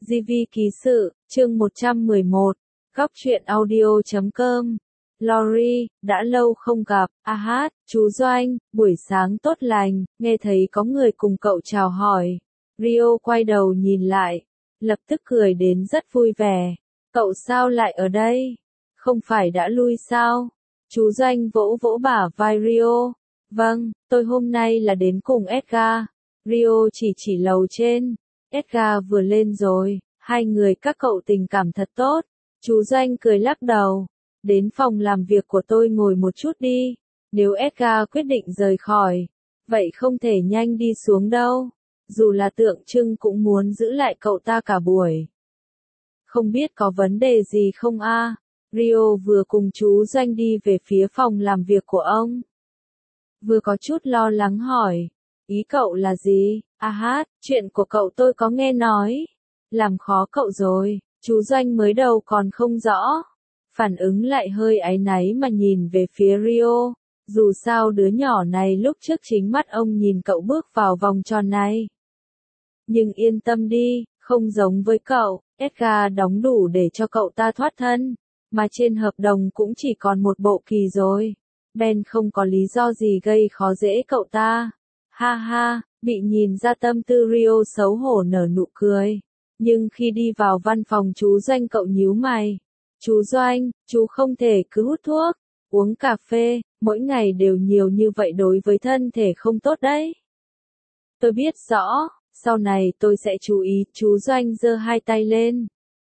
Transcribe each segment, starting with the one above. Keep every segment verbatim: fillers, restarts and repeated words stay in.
gi vi ký sự, chương một trăm mười một, góc truyện audio chấm com. Lori, đã lâu không gặp, a hát, chú Doanh, buổi sáng tốt lành, nghe thấy có người cùng cậu chào hỏi. Rio quay đầu nhìn lại, lập tức cười đến rất vui vẻ. Cậu sao lại ở đây? Không phải đã lui sao? Chú Doanh vỗ vỗ bả vai Rio. Vâng, tôi hôm nay là đến cùng Edgar. Rio chỉ chỉ lầu trên. Edgar vừa lên rồi, hai người các cậu tình cảm thật tốt. Chú Doanh cười lắc đầu. Đến phòng làm việc của tôi ngồi một chút đi. Nếu Edgar quyết định rời khỏi, vậy không thể nhanh đi xuống đâu. Dù là tượng trưng cũng muốn giữ lại cậu ta cả buổi. Không biết có vấn đề gì không a? Rio vừa cùng chú Doanh đi về phía phòng làm việc của ông. Vừa có chút lo lắng hỏi. Ý cậu là gì? A hát, chuyện của cậu tôi có nghe nói. Làm khó cậu rồi, chú Doanh mới đầu còn không rõ. Phản ứng lại hơi áy náy mà nhìn về phía Rio. Dù sao đứa nhỏ này lúc trước chính mắt ông nhìn cậu bước vào vòng tròn này. Nhưng yên tâm đi, không giống với cậu, Edgar đóng đủ để cho cậu ta thoát thân. Mà trên hợp đồng cũng chỉ còn một bộ kỳ rồi. Ben không có lý do gì gây khó dễ cậu ta. Ha ha, bị nhìn ra tâm tư Rio xấu hổ nở nụ cười. Nhưng khi đi vào văn phòng chú Doanh cậu nhíu mày. Chú Doanh, chú không thể cứ hút thuốc, uống cà phê, mỗi ngày đều nhiều như vậy đối với thân thể không tốt đấy. Tôi biết rõ, sau này tôi sẽ chú ý. Chú Doanh giơ hai tay lên.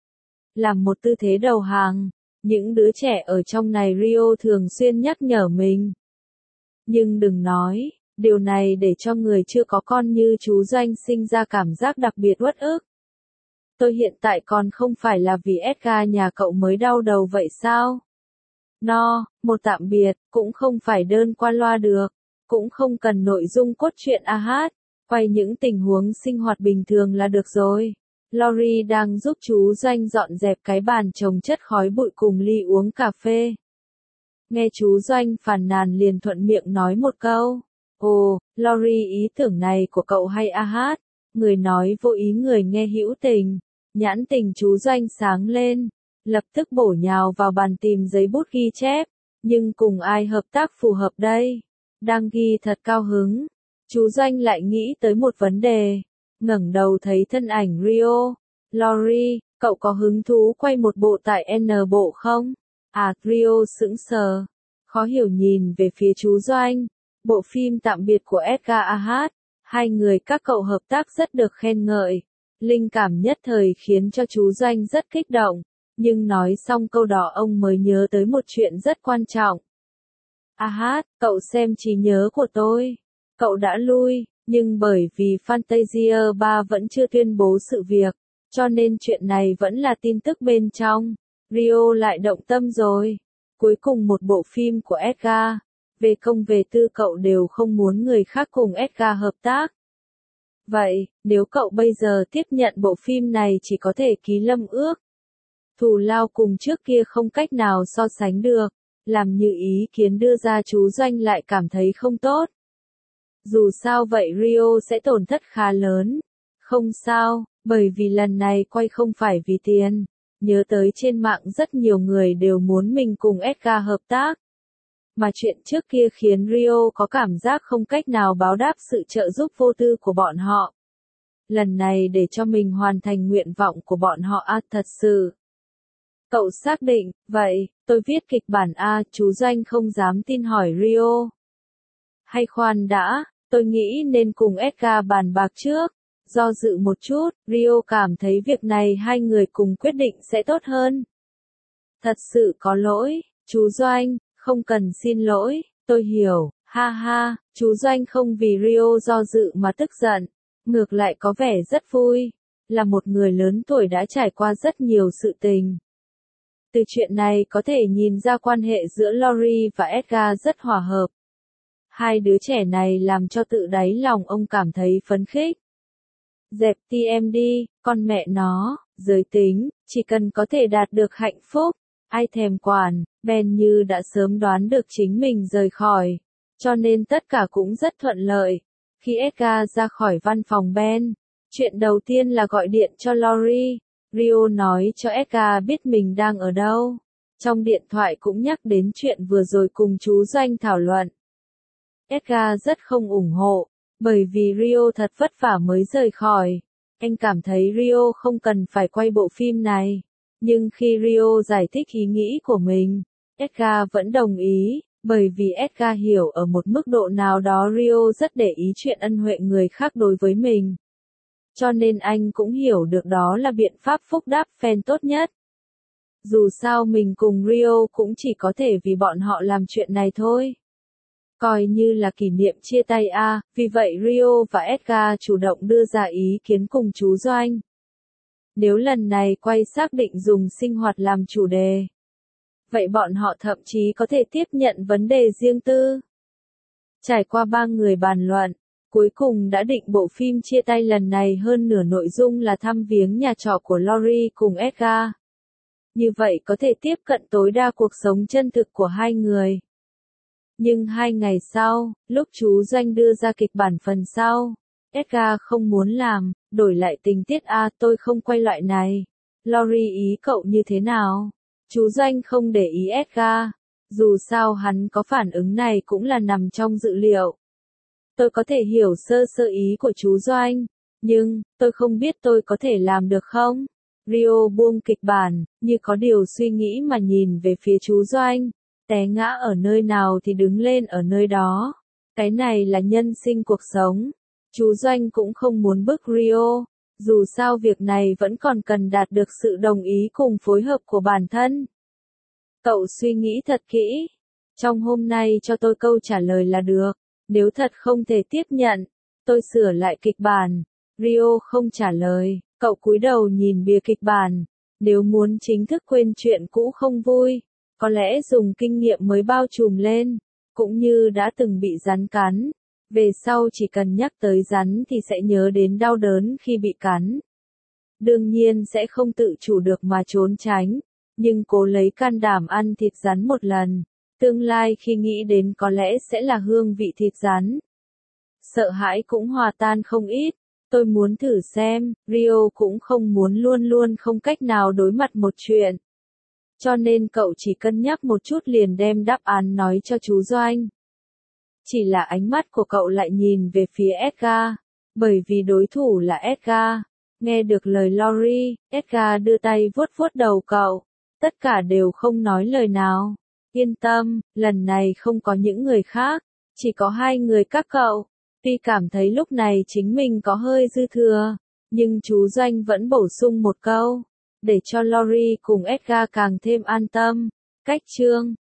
Làm một tư thế đầu hàng. Những đứa trẻ ở trong này Rio thường xuyên nhắc nhở mình. Nhưng đừng nói, điều này để cho người chưa có con như chú Doanh sinh ra cảm giác đặc biệt uất ức. Tôi hiện tại còn không phải là vì Edgar nhà cậu mới đau đầu vậy sao? No, một tạm biệt, cũng không phải đơn qua loa được, cũng không cần nội dung cốt truyện a hát, quay những tình huống sinh hoạt bình thường là được rồi. Lori đang giúp chú Doanh dọn dẹp cái bàn trồng chất khói bụi cùng ly uống cà phê. Nghe chú Doanh phàn nàn liền thuận miệng nói một câu. Ồ, Lori, ý tưởng này của cậu hay a hát. Người nói vô ý người nghe hữu tình. Nhãn tình chú Doanh sáng lên. Lập tức bổ nhào vào bàn tìm giấy bút ghi chép. Nhưng cùng ai hợp tác phù hợp đây? Đang ghi thật cao hứng. Chú Doanh lại nghĩ tới một vấn đề. Ngẩng đầu thấy thân ảnh Rio. Lori, cậu có hứng thú quay một bộ tại N bộ không? À, Rio sững sờ. Khó hiểu nhìn về phía chú Doanh. Bộ phim tạm biệt của Edgar a hát. Hai người các cậu hợp tác rất được khen ngợi. Linh cảm nhất thời khiến cho chú Doanh rất kích động. Nhưng nói xong câu đó ông mới nhớ tới một chuyện rất quan trọng. A hát, cậu xem trí nhớ của tôi. Cậu đã lui. Nhưng bởi vì Fantasia ba vẫn chưa tuyên bố sự việc, cho nên chuyện này vẫn là tin tức bên trong. Rio lại động tâm rồi. Cuối cùng một bộ phim của Edgar, về công về tư cậu đều không muốn người khác cùng Edgar hợp tác. Vậy, nếu cậu bây giờ tiếp nhận bộ phim này chỉ có thể ký lâm ước. Thù lao cùng trước kia không cách nào so sánh được, làm như ý kiến đưa ra chú Doanh lại cảm thấy không tốt. Dù sao vậy Rio sẽ tổn thất khá lớn. Không sao, bởi vì lần này quay không phải vì tiền. Nhớ tới trên mạng rất nhiều người đều muốn mình cùng Edgar hợp tác. Mà chuyện trước kia khiến Rio có cảm giác không cách nào báo đáp sự trợ giúp vô tư của bọn họ. Lần này để cho mình hoàn thành nguyện vọng của bọn họ à, thật sự. Cậu xác định, vậy, tôi viết kịch bản A, chú Doanh không dám tin hỏi Rio. Hay khoan đã. Tôi nghĩ nên cùng Edgar bàn bạc trước. Do dự một chút, Rio cảm thấy việc này hai người cùng quyết định sẽ tốt hơn. Thật sự có lỗi, chú Doanh, không cần xin lỗi, tôi hiểu, ha ha, chú Doanh không vì Rio do dự mà tức giận, ngược lại có vẻ rất vui, là một người lớn tuổi đã trải qua rất nhiều sự tình. Từ chuyện này có thể nhìn ra quan hệ giữa Lori và Edgar rất hòa hợp. Hai đứa trẻ này làm cho tự đáy lòng ông cảm thấy phấn khích. Dẹp ti em đi, con mẹ nó, giới tính, chỉ cần có thể đạt được hạnh phúc, ai thèm quản. Ben như đã sớm đoán được chính mình rời khỏi, cho nên tất cả cũng rất thuận lợi. Khi Edgar ra khỏi văn phòng Ben, chuyện đầu tiên là gọi điện cho Lori. Rio nói cho Edgar biết mình đang ở đâu. Trong điện thoại cũng nhắc đến chuyện vừa rồi cùng chú Doanh thảo luận. Edgar rất không ủng hộ, bởi vì Rio thật vất vả mới rời khỏi. Anh cảm thấy Rio không cần phải quay bộ phim này. Nhưng khi Rio giải thích ý nghĩ của mình, Edgar vẫn đồng ý, bởi vì Edgar hiểu ở một mức độ nào đó Rio rất để ý chuyện ân huệ người khác đối với mình. Cho nên anh cũng hiểu được đó là biện pháp phúc đáp fan tốt nhất. Dù sao mình cùng Rio cũng chỉ có thể vì bọn họ làm chuyện này thôi. Coi như là kỷ niệm chia tay a, à, vì vậy Rio và Edgar chủ động đưa ra ý kiến cùng chú Doanh. Nếu lần này quay xác định dùng sinh hoạt làm chủ đề, vậy bọn họ thậm chí có thể tiếp nhận vấn đề riêng tư. Trải qua ba người bàn luận, cuối cùng đã định bộ phim chia tay lần này hơn nửa nội dung là thăm viếng nhà trọ của Lori cùng Edgar. Như vậy có thể tiếp cận tối đa cuộc sống chân thực của hai người. Nhưng hai ngày sau, lúc chú Doanh đưa ra kịch bản phần sau, Edgar không muốn làm, đổi lại tình tiết a à, tôi không quay loại này. Lori ý cậu như thế nào? Chú Doanh không để ý Edgar. Dù sao hắn có phản ứng này cũng là nằm trong dự liệu. Tôi có thể hiểu sơ sơ ý của chú Doanh, nhưng, tôi không biết tôi có thể làm được không? Rio buông kịch bản, như có điều suy nghĩ mà nhìn về phía chú Doanh. Té ngã ở nơi nào thì đứng lên ở nơi đó. Cái này là nhân sinh cuộc sống. Chú Doanh cũng không muốn bức Rio. Dù sao việc này vẫn còn cần đạt được sự đồng ý cùng phối hợp của bản thân. Cậu suy nghĩ thật kỹ. Trong hôm nay cho tôi câu trả lời là được. Nếu thật không thể tiếp nhận, tôi sửa lại kịch bản. Rio không trả lời. Cậu cúi đầu nhìn bìa kịch bản. Nếu muốn chính thức quên chuyện cũ không vui, có lẽ dùng kinh nghiệm mới bao trùm lên, cũng như đã từng bị rắn cắn. Về sau chỉ cần nhắc tới rắn thì sẽ nhớ đến đau đớn khi bị cắn. Đương nhiên sẽ không tự chủ được mà trốn tránh, nhưng cố lấy can đảm ăn thịt rắn một lần. Tương lai khi nghĩ đến có lẽ sẽ là hương vị thịt rắn. Sợ hãi cũng hòa tan không ít. Tôi muốn thử xem, Rio cũng không muốn luôn luôn không cách nào đối mặt một chuyện. Cho nên cậu chỉ cân nhắc một chút liền đem đáp án nói cho chú Doanh. Chỉ là ánh mắt của cậu lại nhìn về phía Edgar, bởi vì đối thủ là Edgar. Nghe được lời Lori, Edgar đưa tay vuốt vuốt đầu cậu. Tất cả đều không nói lời nào. Yên tâm, lần này không có những người khác, chỉ có hai người các cậu. Tuy cảm thấy lúc này chính mình có hơi dư thừa, nhưng chú Doanh vẫn bổ sung một câu, để cho Lori cùng Edgar càng thêm an tâm. Cách chương